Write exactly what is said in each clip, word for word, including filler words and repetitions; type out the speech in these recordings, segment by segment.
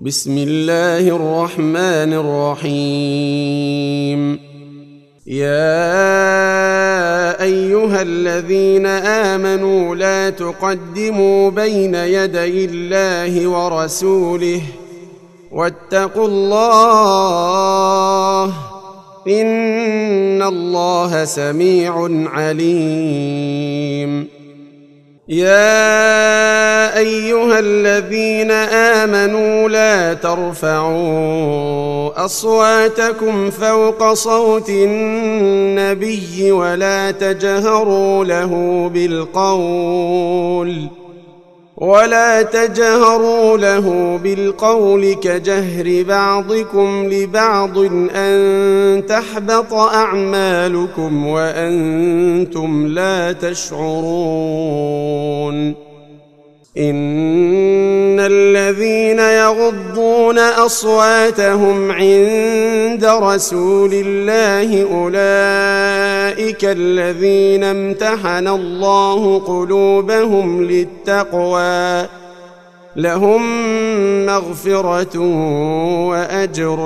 بسم الله الرحمن الرحيم. يا أيها الذين آمنوا لا تقدموا بين يدي الله ورسوله واتقوا الله إن الله سميع عليم. يا أيها الذين آمنوا لا ترفعوا أصواتكم فوق صوت النبي ولا تجهروا له بالقول ولا تجهروا له بالقول كجهر بعضكم لبعض أن تحبط أعمالكم وأنتم لا تشعرون. إن الذين يغضون أصواتهم عند رسول الله أولئك الذين امتحن الله قلوبهم للتقوى لهم مغفرة وأجر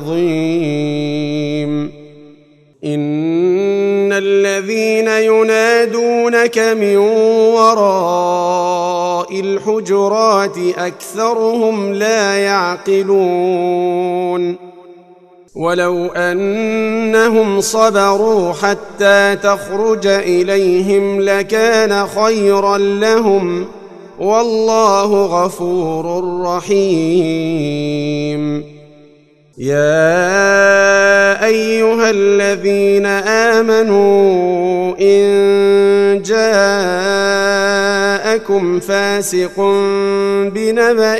عظيم. إن الذين ينادونك من وراء الحجرات أكثرهم لا يعقلون. ولو أنهم صبروا حتى تخرج إليهم لكان خيرا لهم والله غفور رحيم. يا أيها الذين آمنوا إن جاءكم فاسق بنبأ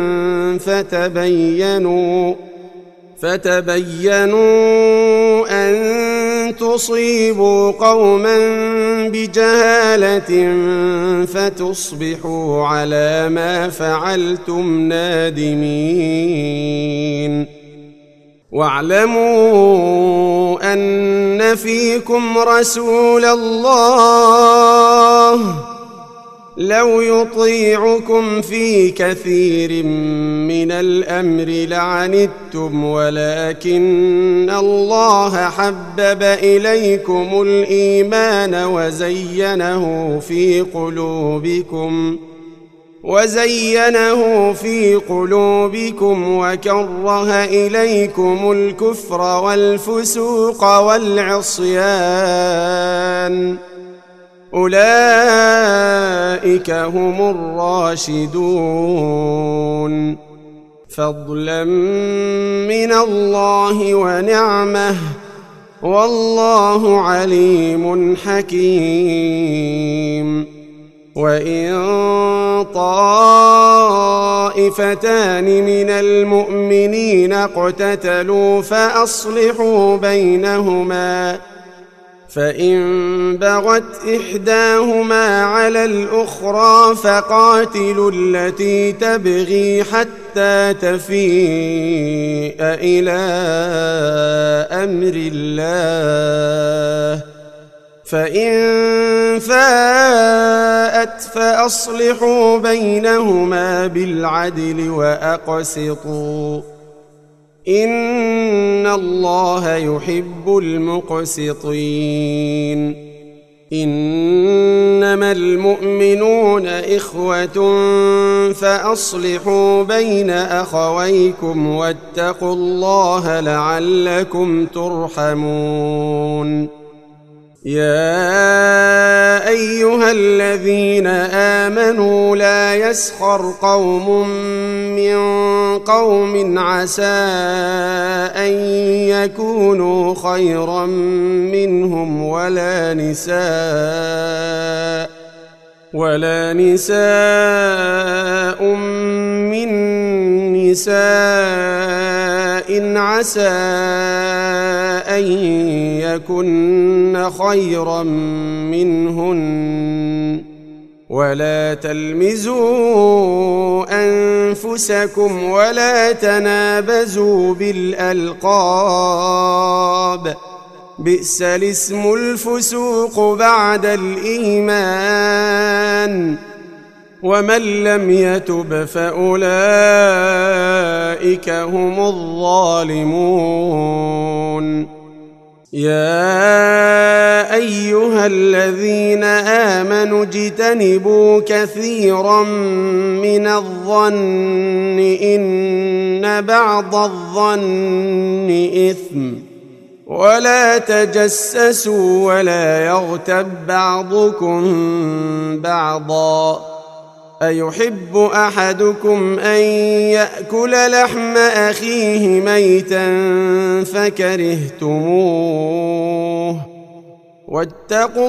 فتبينوا فتبينوا أن تصيبوا قوما بجهالة فتصبحوا على ما فعلتم نادمين. واعلموا أن فيكم رسول الله لو يطيعكم في كثير من الأمر لعنتم ولكن الله حبب إليكم الإيمان وزينه في قلوبكم وزينه في قلوبكم وكره إليكم الكفر والفسوق والعصيان أولئك هم الراشدون فضلا من الله ونعمه والله عليم حكيم. وإن طائفتان من المؤمنين اقتتلوا فأصلحوا بينهما فإن بغت إحداهما على الأخرى فقاتلوا التي تبغي حتى تفيء إلى أمر الله فإن فاءت فأصلحوا بينهما بالعدل وأقسطوا إن الله يحب المقسطين. إنما المؤمنون إخوة فأصلحوا بين أخويكم واتقوا الله لعلكم ترحمون. يا أيها الذين آمنوا لا يسخر قوم من قوم عسى أن يكونوا خيرا منهم ولا نساء ولا نساء من نساء عسى أن يكن خيرا منهن ولا تلمزوا أنفسكم ولا تنابزوا بالألقاب بئس الاسم الفسوق بعد الإيمان ومن لم يتب فأولئك أولئك هم الظالمون. يا أيها الذين آمنوا اجتنبوا كثيرا من الظن إن بعض الظن إثم ولا تجسسوا ولا يغتب بعضكم بعضا أيحب أحدكم أن يأكل لحم أخيه ميتا فكرهتموه واتقوا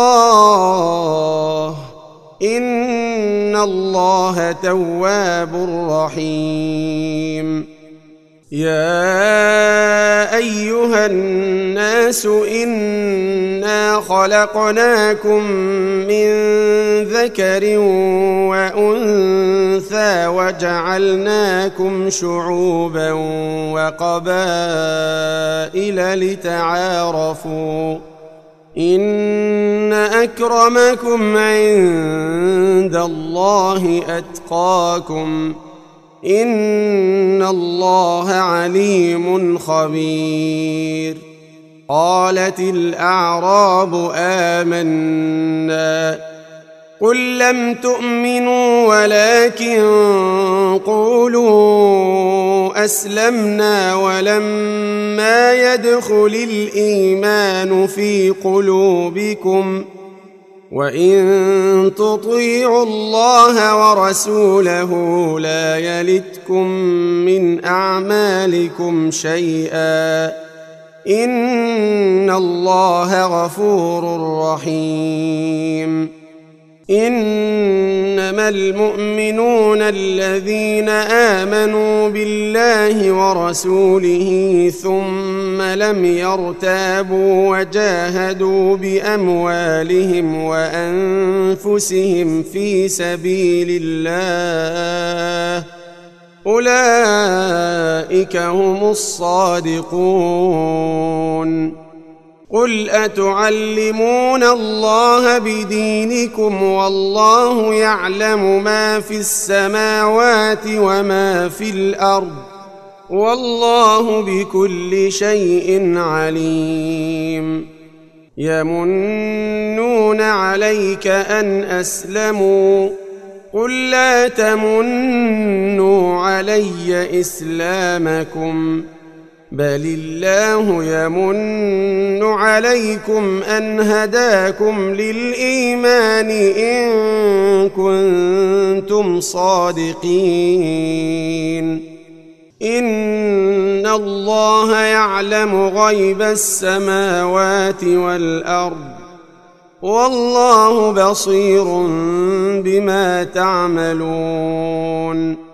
الله إن الله تواب رحيم. يا أيها الناس إنا خلقناكم من ذكر وأنثى وجعلناكم شعوبا وقبائل لتعارفوا إن أكرمكم عند الله أتقاكم إن الله عليم خبير. قالت الأعراب آمنا قل لم تؤمنوا ولكن قولوا أسلمنا ولما يدخل الإيمان في قلوبكم وإن تطيعوا الله ورسوله لا يلتكم من أعمالكم شيئا إن الله غفور رحيم. إنما المؤمنون الذين آمنوا بالله ورسوله ثم لم يرتابوا وجاهدوا بأموالهم وأنفسهم في سبيل الله أولئك هم الصادقون. قل أتعلمون الله بدينكم والله يعلم ما في السماوات وما في الأرض والله بكل شيء عليم. يمنون عليك أن أسلموا قل لا تمنوا علي إسلامكم بل الله يمن عليكم أن هداكم للإيمان إن كنتم صادقين. إن الله يعلم غيب السماوات والأرض والله بصير بما تعملون.